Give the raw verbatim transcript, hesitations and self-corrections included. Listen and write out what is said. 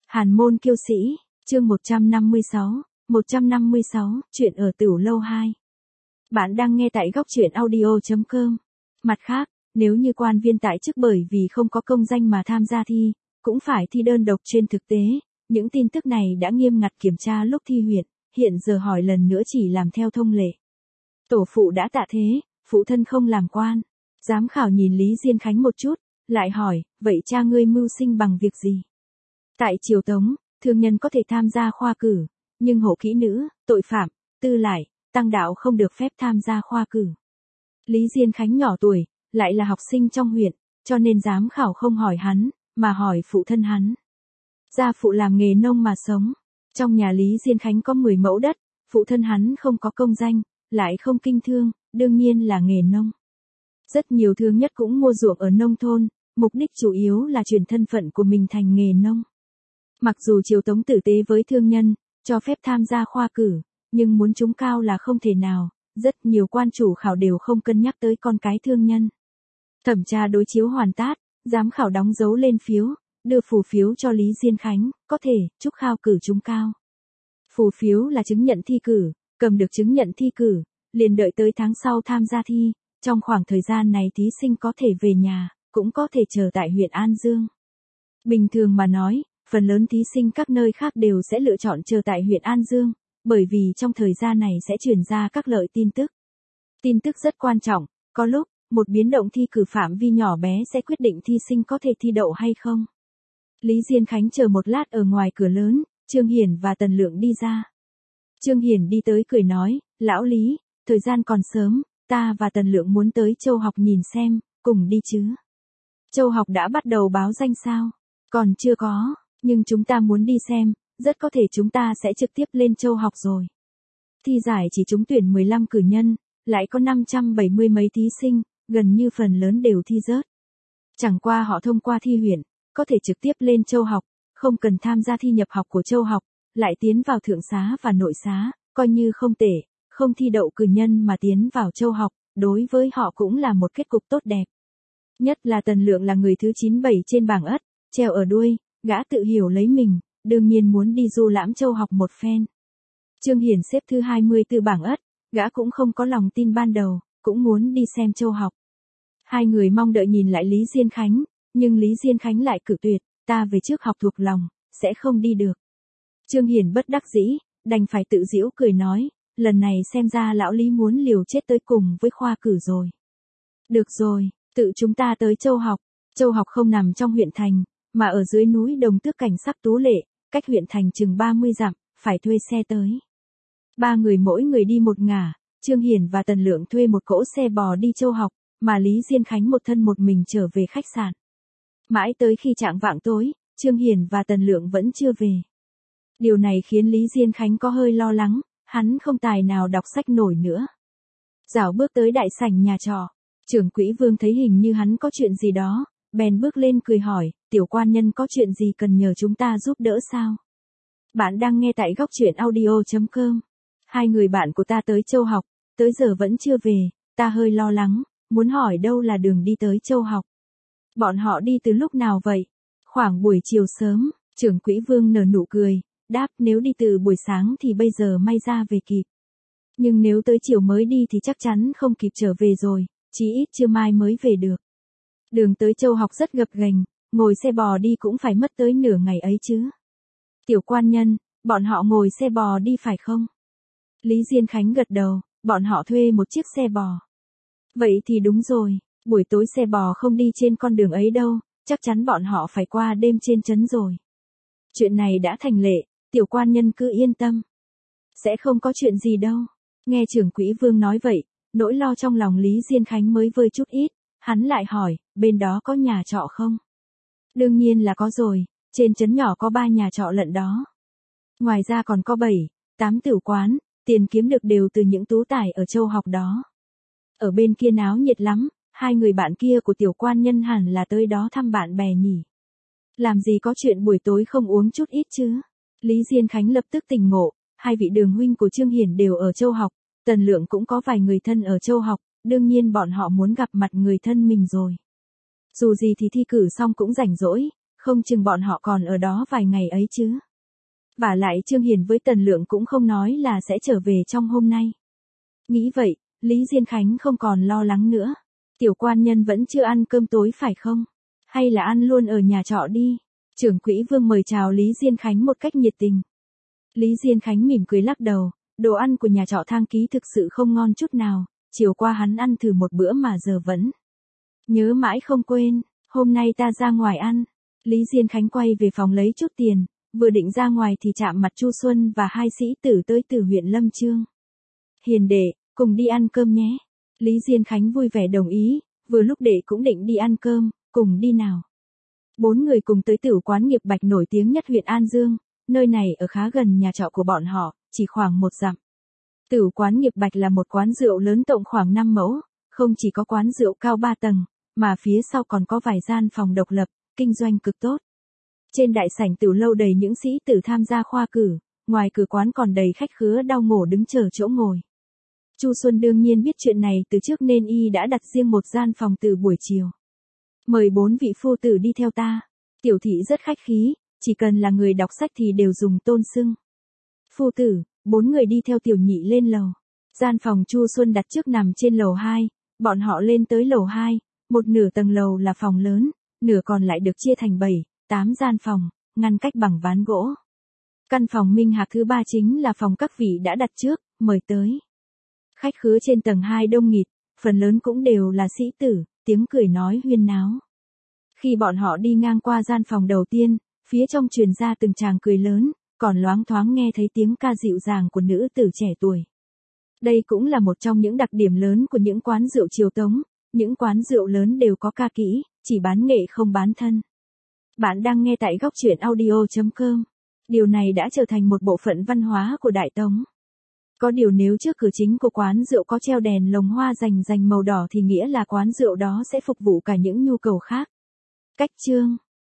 Hàn môn kiêu sĩ, chương một trăm năm mươi sáu, một trăm năm mươi sáu, chuyện ở Tửu Lâu hai. Bạn đang nghe tại góc truyện audio chấm com. Mặt khác, nếu như quan viên tại chức bởi vì không có công danh mà tham gia thi, cũng phải thi đơn độc trên thực tế, những tin tức này đã nghiêm ngặt kiểm tra lúc thi huyện, hiện giờ hỏi lần nữa chỉ làm theo thông lệ. Tổ phụ đã tạ thế, phụ thân không làm quan. Giám khảo nhìn Lý Diên Khánh một chút, lại hỏi, vậy cha ngươi mưu sinh bằng việc gì? Tại triều Tống, thương nhân có thể tham gia khoa cử, nhưng hộ kỹ nữ, tội phạm, tư lại, tăng đạo không được phép tham gia khoa cử. Lý Diên Khánh nhỏ tuổi, lại là học sinh trong huyện, cho nên giám khảo không hỏi hắn, mà hỏi phụ thân hắn. Gia phụ làm nghề nông mà sống. Trong nhà Lý Diên Khánh có mười mẫu đất, phụ thân hắn không có công danh, lại không kinh thương, đương nhiên là nghề nông. Rất nhiều thương nhất cũng mua ruộng ở nông thôn, mục đích chủ yếu là chuyển thân phận của mình thành nghề nông. Mặc dù triều Tống tử tế với thương nhân, cho phép tham gia khoa cử, nhưng muốn trúng cao là không thể nào, rất nhiều quan chủ khảo đều không cân nhắc tới con cái thương nhân. Thẩm tra đối chiếu hoàn tát, giám khảo đóng dấu lên phiếu, đưa phù phiếu cho Lý Diên Khánh, có thể, chúc khao cử trúng cao. Phù phiếu là chứng nhận thi cử, cầm được chứng nhận thi cử, liền đợi tới tháng sau tham gia thi, trong khoảng thời gian này thí sinh có thể về nhà, cũng có thể chờ tại huyện An Dương. Bình thường mà nói, phần lớn thí sinh các nơi khác đều sẽ lựa chọn chờ tại huyện An Dương, bởi vì trong thời gian này sẽ truyền ra các lợi tin tức. Tin tức rất quan trọng, có lúc, một biến động thi cử phạm vi nhỏ bé sẽ quyết định thi sinh có thể thi đậu hay không. Lý Diên Khánh chờ một lát ở ngoài cửa lớn, Trương Hiển và Tần Lượng đi ra. Trương Hiển đi tới cười nói, lão Lý, thời gian còn sớm, ta và Tần Lượng muốn tới Châu Học nhìn xem, cùng đi chứ. Châu Học đã bắt đầu báo danh sao? Còn chưa có, nhưng chúng ta muốn đi xem, rất có thể chúng ta sẽ trực tiếp lên Châu Học rồi. Thi giải chỉ trúng tuyển mười lăm cử nhân, lại có năm trăm bảy mươi mấy thí sinh, gần như phần lớn đều thi rớt. Chẳng qua họ thông qua thi huyện, có thể trực tiếp lên Châu Học, không cần tham gia thi nhập học của Châu Học, lại tiến vào thượng xá và nội xá, coi như không tệ, không thi đậu cử nhân mà tiến vào Châu Học, đối với họ cũng là một kết cục tốt đẹp. Nhất là Tần Lượng là người thứ chín mươi bảy trên bảng ất, treo ở đuôi, gã tự hiểu lấy mình, đương nhiên muốn đi du lãm Châu Học một phen. Trương Hiển xếp thứ hai mươi tư bảng ất, gã cũng không có lòng tin ban đầu, cũng muốn đi xem Châu Học. Hai người mong đợi nhìn lại Lý Diên Khánh, nhưng Lý Diên Khánh lại cự tuyệt, ta về trước học thuộc lòng, sẽ không đi được. Trương Hiển bất đắc dĩ, đành phải tự giễu cười nói, lần này xem ra lão Lý muốn liều chết tới cùng với khoa cử rồi. Được rồi, tự chúng ta tới Châu Học. Châu Học không nằm trong huyện thành, mà ở dưới núi Đồng Tước cảnh sắc tú lệ, cách huyện thành chừng ba mươi dặm, phải thuê xe tới. Ba người mỗi người đi một ngả, Trương Hiển và Tần Lượng thuê một cỗ xe bò đi Châu Học, mà Lý Diên Khánh một thân một mình trở về khách sạn. Mãi tới khi chạng vạng tối, Trương Hiển và Tần Lượng vẫn chưa về. Điều này khiến Lý Diên Khánh có hơi lo lắng, hắn không tài nào đọc sách nổi nữa. Dạo bước tới đại sảnh nhà trọ, trưởng quỹ Vương thấy hình như hắn có chuyện gì đó, bèn bước lên cười hỏi, tiểu quan nhân có chuyện gì cần nhờ chúng ta giúp đỡ sao? Bạn đang nghe tại góc truyện audio chấm com. Hai người bạn của ta tới Châu Học, tới giờ vẫn chưa về, ta hơi lo lắng, muốn hỏi đâu là đường đi tới Châu Học. Bọn họ đi từ lúc nào vậy? Khoảng buổi chiều sớm, trưởng quỹ Vương nở nụ cười, đáp nếu đi từ buổi sáng thì bây giờ may ra về kịp. Nhưng nếu tới chiều mới đi thì chắc chắn không kịp trở về rồi, chí ít trưa mai mới về được. Đường tới Châu Học rất gập ghềnh, ngồi xe bò đi cũng phải mất tới nửa ngày ấy chứ. Tiểu quan nhân, bọn họ ngồi xe bò đi phải không? Lý Diên Khánh gật đầu, bọn họ thuê một chiếc xe bò. Vậy thì đúng rồi, buổi tối xe bò không đi trên con đường ấy đâu, chắc chắn bọn họ phải qua đêm trên trấn rồi. Chuyện này đã thành lệ, tiểu quan nhân cứ yên tâm. Sẽ không có chuyện gì đâu. Nghe trưởng quỹ Vương nói vậy, nỗi lo trong lòng Lý Diên Khánh mới vơi chút ít, hắn lại hỏi, bên đó có nhà trọ không? Đương nhiên là có rồi, trên trấn nhỏ có ba nhà trọ lận đó. Ngoài ra còn có bảy, tám tửu quán, tiền kiếm được đều từ những tú tài ở Châu Học đó. Ở bên kia náo nhiệt lắm, hai người bạn kia của tiểu quan nhân hẳn là tới đó thăm bạn bè nhỉ. Làm gì có chuyện buổi tối không uống chút ít chứ? Lý Diên Khánh lập tức tỉnh ngộ, hai vị đường huynh của Trương Hiển đều ở Châu Học, Tần Lượng cũng có vài người thân ở Châu Học, đương nhiên bọn họ muốn gặp mặt người thân mình rồi. Dù gì thì thi cử xong cũng rảnh rỗi, không chừng bọn họ còn ở đó vài ngày ấy chứ. Vả lại Trương Hiền với Tần Lượng cũng không nói là sẽ trở về trong hôm nay. Nghĩ vậy, Lý Diên Khánh không còn lo lắng nữa. Tiểu quan nhân vẫn chưa ăn cơm tối phải không? Hay là ăn luôn ở nhà trọ đi? Trưởng quỹ Vương mời chào Lý Diên Khánh một cách nhiệt tình. Lý Diên Khánh mỉm cười lắc đầu, đồ ăn của nhà trọ Thang Ký thực sự không ngon chút nào, chiều qua hắn ăn thử một bữa mà giờ vẫn nhớ mãi không quên, hôm nay ta ra ngoài ăn. Lý Diên Khánh quay về phòng lấy chút tiền, vừa định ra ngoài thì chạm mặt Chu Xuân và hai sĩ tử tới từ huyện Lâm Chương. Hiền đệ, cùng đi ăn cơm nhé. Lý Diên Khánh vui vẻ đồng ý, vừa lúc đệ cũng định đi ăn cơm, cùng đi nào. Bốn người cùng tới Tửu quán Nghiệp Bạch nổi tiếng nhất huyện An Dương, nơi này ở khá gần nhà trọ của bọn họ, chỉ khoảng một dặm. Tửu quán Nghiệp Bạch là một quán rượu lớn rộng khoảng năm mẫu, không chỉ có quán rượu cao ba tầng, mà phía sau còn có vài gian phòng độc lập, kinh doanh cực tốt. Trên đại sảnh Tửu lâu đầy những sĩ tử tham gia khoa cử, ngoài cửa quán còn đầy khách khứa đau mổ đứng chờ chỗ ngồi. Chu Xuân đương nhiên biết chuyện này từ trước nên y đã đặt riêng một gian phòng từ buổi chiều. Mời bốn vị phu tử đi theo ta. Tiểu thị rất khách khí, chỉ cần là người đọc sách thì đều dùng tôn xưng. Phu tử, bốn người đi theo tiểu nhị lên lầu. Gian phòng Chu Xuân đặt trước nằm trên lầu hai, bọn họ lên tới lầu hai, một nửa tầng lầu là phòng lớn, nửa còn lại được chia thành bảy, tám gian phòng, ngăn cách bằng ván gỗ. Căn phòng Minh Hạc thứ ba chính là phòng các vị đã đặt trước, mời tới. Khách khứa trên tầng hai đông nghịt, phần lớn cũng đều là sĩ tử, tiếng cười nói huyên náo. Khi bọn họ đi ngang qua gian phòng đầu tiên, phía trong truyền ra từng tràng cười lớn, còn loáng thoáng nghe thấy tiếng ca dịu dàng của nữ tử trẻ tuổi. Đây cũng là một trong những đặc điểm lớn của những quán rượu triều Tống, những quán rượu lớn đều có ca kỹ, chỉ bán nghệ không bán thân. Bạn đang nghe tại góc truyện audio chấm com. Điều này đã trở thành một bộ phận văn hóa của Đại Tống. Có điều nếu trước cửa chính của quán rượu có treo đèn lồng hoa rành rành màu đỏ thì nghĩa là quán rượu đó sẽ phục vụ cả những nhu cầu khác. Cách chương